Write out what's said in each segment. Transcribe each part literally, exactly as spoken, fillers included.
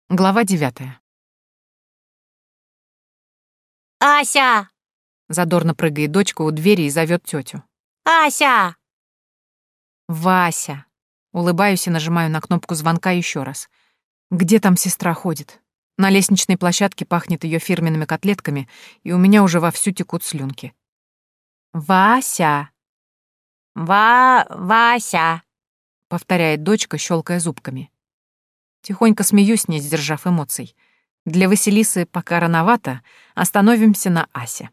Глава девятая. «Ася! Задорно прыгает дочка у двери и зовет тетю. Ася!» «Вася!» Улыбаюсь и нажимаю на кнопку звонка еще раз. Где там сестра ходит? На лестничной площадке пахнет ее фирменными котлетками, и у меня уже вовсю текут слюнки. «Вася!» «Ва... Вася!» — повторяет дочка, щелкая зубками. Тихонько смеюсь, не сдержав эмоций. Для Василисы пока рановато, остановимся на Асе.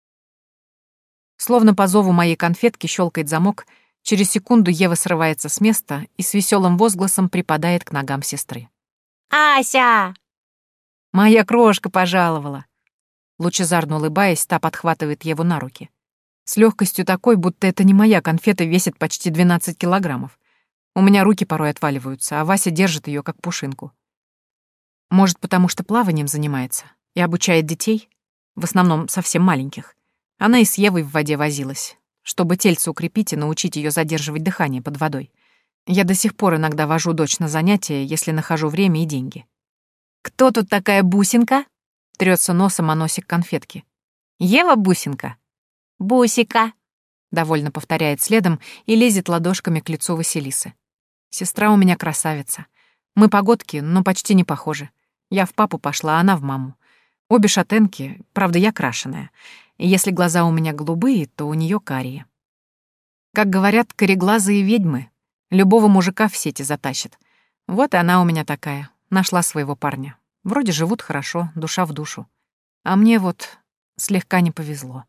Словно по зову моей конфетки щелкает замок, через секунду Ева срывается с места и с веселым возгласом припадает к ногам сестры. «Ася!» «Моя крошка пожаловала!» Лучезарно улыбаясь, та подхватывает Еву на руки. С легкостью такой, будто это не моя конфета весит почти двенадцать килограммов. У меня руки порой отваливаются, а Вася держит ее как пушинку. Может, потому что плаванием занимается и обучает детей, в основном совсем маленьких. Она и с Евой в воде возилась, чтобы тельце укрепить и научить ее задерживать дыхание под водой. Я до сих пор иногда вожу дочь на занятия, если нахожу время и деньги. «Кто тут такая бусинка?» — трется носом о носик конфетки. «Ева бусинка?» «Бусика!» — довольно повторяет следом и лезет ладошками к лицу Василисы. Сестра у меня красавица. Мы погодки, но почти не похожи. Я в папу пошла, а она в маму. Обе шатенки, правда, я крашеная. И если глаза у меня голубые, то у нее карие. Как говорят, кореглазые ведьмы. Любого мужика в сети затащат. Вот и она у меня такая. Нашла своего парня. Вроде живут хорошо, душа в душу. А мне вот слегка не повезло.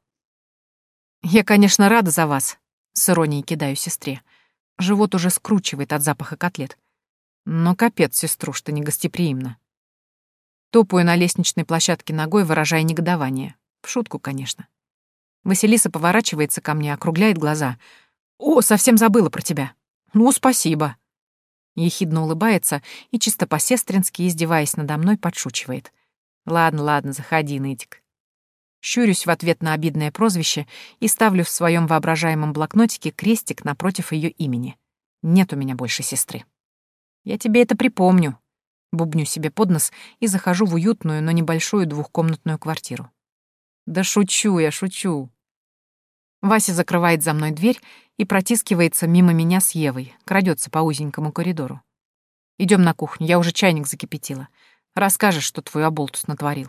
Я, конечно, рада за вас, с иронией кидаю сестре. Живот уже скручивает от запаха котлет. Но капец, сеструшка, негостеприимно. Топаю на лестничной площадке ногой, выражая негодование. В шутку, конечно. Василиса поворачивается ко мне, округляет глаза. «О, совсем забыла про тебя. Ну, спасибо». Ехидно улыбается и чисто по-сестрински, издеваясь надо мной, подшучивает. «Ладно, ладно, заходи, нытик». Щурюсь в ответ на обидное прозвище и ставлю в своем воображаемом блокнотике крестик напротив ее имени. Нет у меня больше сестры. Я тебе это припомню. Бубню себе под нос и захожу в уютную, но небольшую двухкомнатную квартиру. Да шучу я, шучу. Вася закрывает за мной дверь и протискивается мимо меня с Евой, крадется по узенькому коридору. Идем на кухню, я уже чайник закипятила. Расскажешь, что твой оболтус натворил.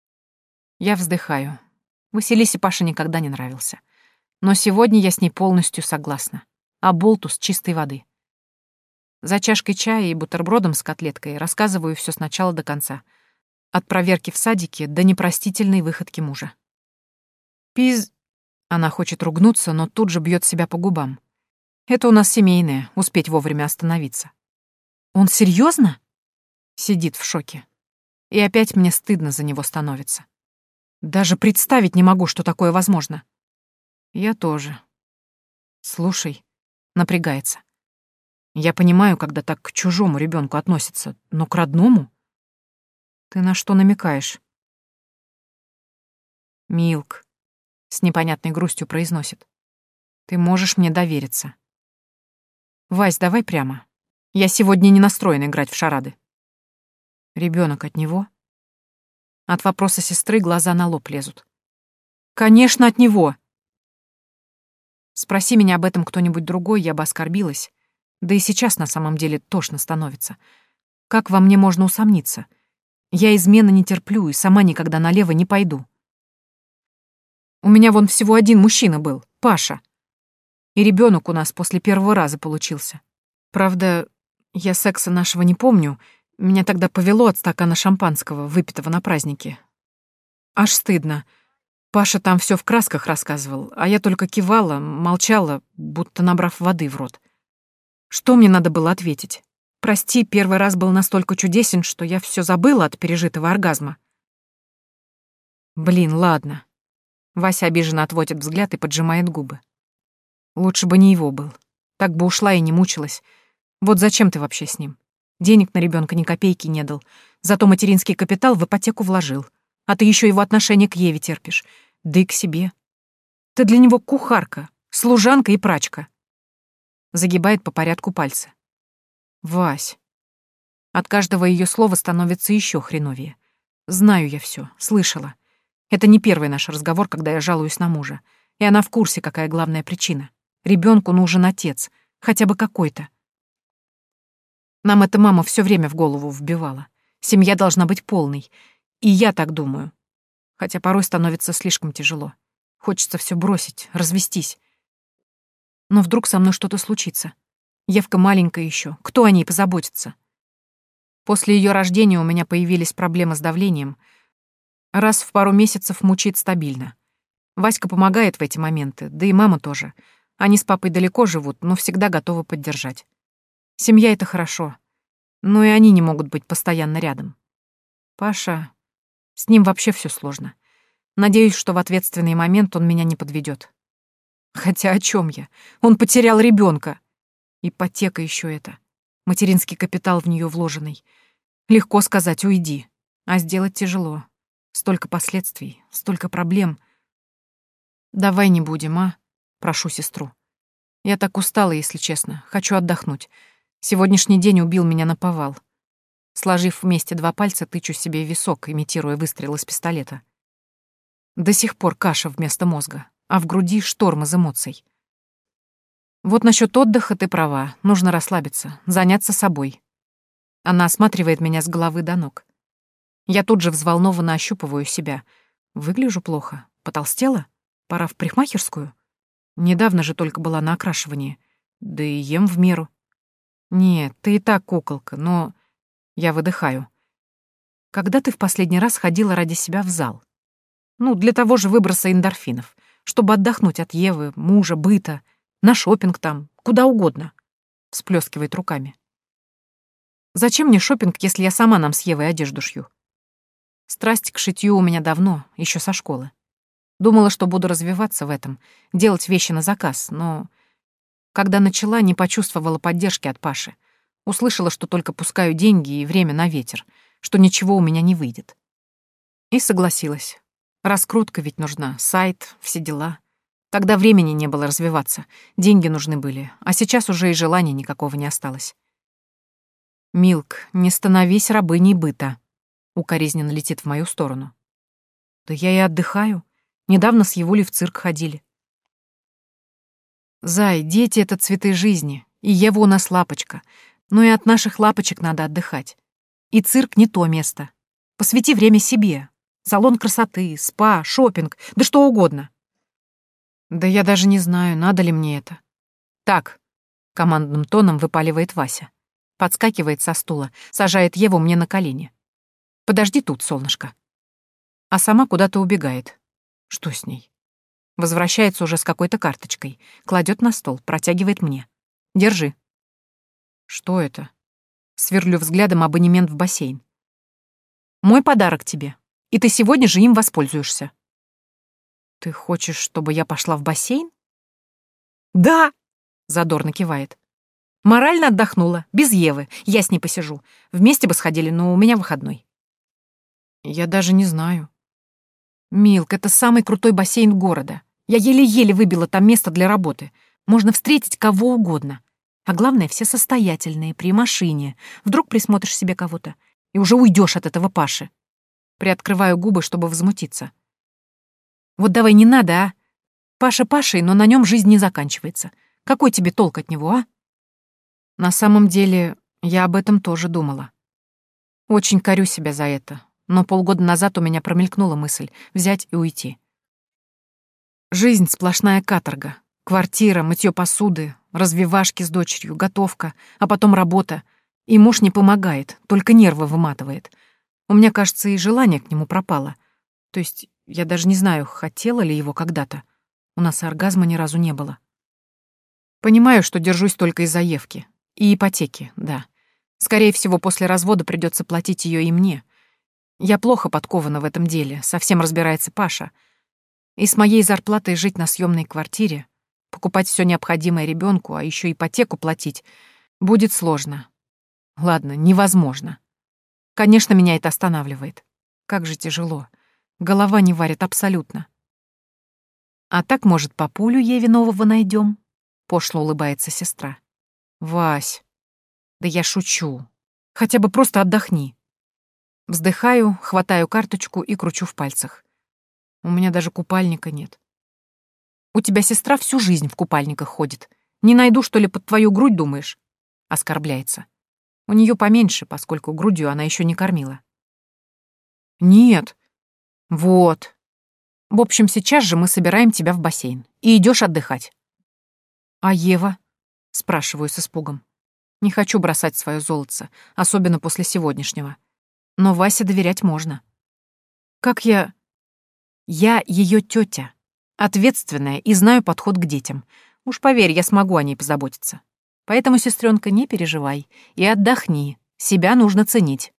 Я вздыхаю. Василисе Паша никогда не нравился. Но сегодня я с ней полностью согласна. Оболтус чистой воды. За чашкой чая и бутербродом с котлеткой рассказываю все сначала до конца. От проверки в садике до непростительной выходки мужа. Пиз... Она хочет ругнуться, но тут же бьет себя по губам. Это у нас семейное, успеть вовремя остановиться. Он серьезно? Сидит в шоке. И опять мне стыдно за него становится. Даже представить не могу, что такое возможно. Я тоже. Слушай, напрягается. Я понимаю, когда так к чужому ребенку относятся, но к родному? Ты на что намекаешь? Милк, с непонятной грустью произносит. Ты можешь мне довериться. Вась, давай прямо. Я сегодня не настроена играть в шарады. Ребенок от него? От вопроса сестры глаза на лоб лезут. Конечно, от него. Спроси меня об этом кто-нибудь другой, я бы оскорбилась. Да и сейчас на самом деле тошно становится. Как во мне можно усомниться? Я измены не терплю и сама никогда налево не пойду. У меня вон всего один мужчина был, Паша. И ребенок у нас после первого раза получился. Правда, я секса нашего не помню. Меня тогда повело от стакана шампанского, выпитого на празднике. Аж стыдно. Паша там все в красках рассказывал, а я только кивала, молчала, будто набрав воды в рот. Что мне надо было ответить? Прости, первый раз был настолько чудесен, что я все забыла от пережитого оргазма. Блин, ладно. Вася обиженно отводит взгляд и поджимает губы. Лучше бы не его был. Так бы ушла и не мучилась. Вот зачем ты вообще с ним? Денег на ребенка ни копейки не дал. Зато материнский капитал в ипотеку вложил. А ты еще его отношение к Еве терпишь. Да и к себе. Ты для него кухарка, служанка и прачка. Загибает по порядку пальцы. Вась. От каждого ее слова становится еще хреновее. Знаю я все, слышала. Это не первый наш разговор, когда я жалуюсь на мужа. И она в курсе, какая главная причина. Ребенку нужен отец, хотя бы какой-то. Нам эта мама все время в голову вбивала. Семья должна быть полной. И я так думаю. Хотя порой становится слишком тяжело. Хочется все бросить, развестись. Но вдруг со мной что-то случится. Евка маленькая еще. Кто о ней позаботится? После ее рождения у меня появились проблемы с давлением. Раз в пару месяцев мучает стабильно. Васька помогает в эти моменты, да и мама тоже. Они с папой далеко живут, но всегда готовы поддержать. Семья — это хорошо, но и они не могут быть постоянно рядом. Паша... С ним вообще все сложно. Надеюсь, что в ответственный момент он меня не подведет. Хотя о чем я? Он потерял ребенка. Ипотека еще это. Материнский капитал в нее вложенный. Легко сказать «уйди», а сделать тяжело. Столько последствий, столько проблем. Давай не будем, а? Прошу сестру. Я так устала, если честно. Хочу отдохнуть. Сегодняшний день убил меня наповал. Сложив вместе два пальца, тычу себе в висок, имитируя выстрел из пистолета. До сих пор каша вместо мозга, а в груди шторм из эмоций. Вот насчет отдыха ты права, нужно расслабиться, заняться собой. Она осматривает меня с головы до ног. Я тут же взволнованно ощупываю себя. Выгляжу плохо, потолстела? Пора в парикмахерскую? Недавно же только была на окрашивании. Да и ем в меру. Нет, ты и так куколка, но... Я выдыхаю. Когда ты в последний раз ходила ради себя в зал? Ну, для того же выброса эндорфинов, чтобы отдохнуть от Евы, мужа, быта, на шопинг там, куда угодно. Всплескивает руками. Зачем мне шопинг, если я сама нам с Евой одежду шью? Страсть к шитью у меня давно, еще со школы. Думала, что буду развиваться в этом, делать вещи на заказ, но... Когда начала, не почувствовала поддержки от Паши. Услышала, что только пускаю деньги и время на ветер, что ничего у меня не выйдет. И согласилась. Раскрутка ведь нужна, сайт, все дела. Тогда времени не было развиваться, деньги нужны были, а сейчас уже и желания никакого не осталось. «Милк, не становись рабыней быта», — укоризненно летит в мою сторону. «Да я и отдыхаю. Недавно с Евулей в цирк ходили». «Зай, дети — это цветы жизни, и Ева у нас лапочка. Но и от наших лапочек надо отдыхать. И цирк не то место. Посвяти время себе. Салон красоты, спа, шопинг, да что угодно». «Да я даже не знаю, надо ли мне это». «Так», — командным тоном выпаливает Вася. Подскакивает со стула, сажает Еву мне на колени. «Подожди тут, солнышко». А сама куда-то убегает. Что с ней? Возвращается уже с какой-то карточкой, кладет на стол, протягивает мне. «Держи». «Что это?» Сверлю взглядом абонемент в бассейн. «Мой подарок тебе, и ты сегодня же им воспользуешься». «Ты хочешь, чтобы я пошла в бассейн?» «Да!» — задорно кивает. «Морально отдохнула, без Евы, я с ней посижу. Вместе бы сходили, но у меня выходной». «Я даже не знаю». «Милк, это самый крутой бассейн города. Я еле-еле выбила там место для работы. Можно встретить кого угодно. А главное, все состоятельные, при машине. Вдруг присмотришь себе кого-то, и уже уйдешь от этого Паши». Приоткрываю губы, чтобы возмутиться. «Вот давай не надо, а? Паша Пашей, но на нем жизнь не заканчивается. Какой тебе толк от него, а?» На самом деле, я об этом тоже думала. Очень корю себя за это, но полгода назад у меня промелькнула мысль взять и уйти. Жизнь — сплошная каторга. Квартира, мытье посуды, развивашки с дочерью, готовка, а потом работа. И муж не помогает, только нервы выматывает. У меня, кажется, и желание к нему пропало. То есть я даже не знаю, хотела ли его когда-то. У нас и оргазма ни разу не было. Понимаю, что держусь только из-за Евки. И ипотеки, да. Скорее всего, после развода придется платить ее и мне. Я плохо подкована в этом деле, совсем разбирается Паша. И с моей зарплатой жить на съемной квартире, покупать все необходимое ребенку, а еще ипотеку платить, будет сложно. Ладно, невозможно. Конечно, меня это останавливает. Как же тяжело. Голова не варит абсолютно. А так, может, папулю Еве нового найдем? Пошло улыбается сестра. «Вась, да я шучу. Хотя бы просто отдохни. Вздыхаю, хватаю карточку и кручу в пальцах. У меня даже купальника нет. У тебя сестра всю жизнь в купальниках ходит. Не найду, что ли, под твою грудь, думаешь? Оскорбляется. У нее поменьше, поскольку грудью она еще не кормила. Нет. Вот. В общем, сейчас же мы собираем тебя в бассейн. И идешь отдыхать. А Ева? Спрашиваю с испугом. Не хочу бросать свое золотце, особенно после сегодняшнего. Но Васе доверять можно. Как я... Я ее тетя. Ответственная и знаю подход к детям. Уж поверь, я смогу о ней позаботиться. Поэтому, сестренка, не переживай и отдохни. Себя нужно ценить.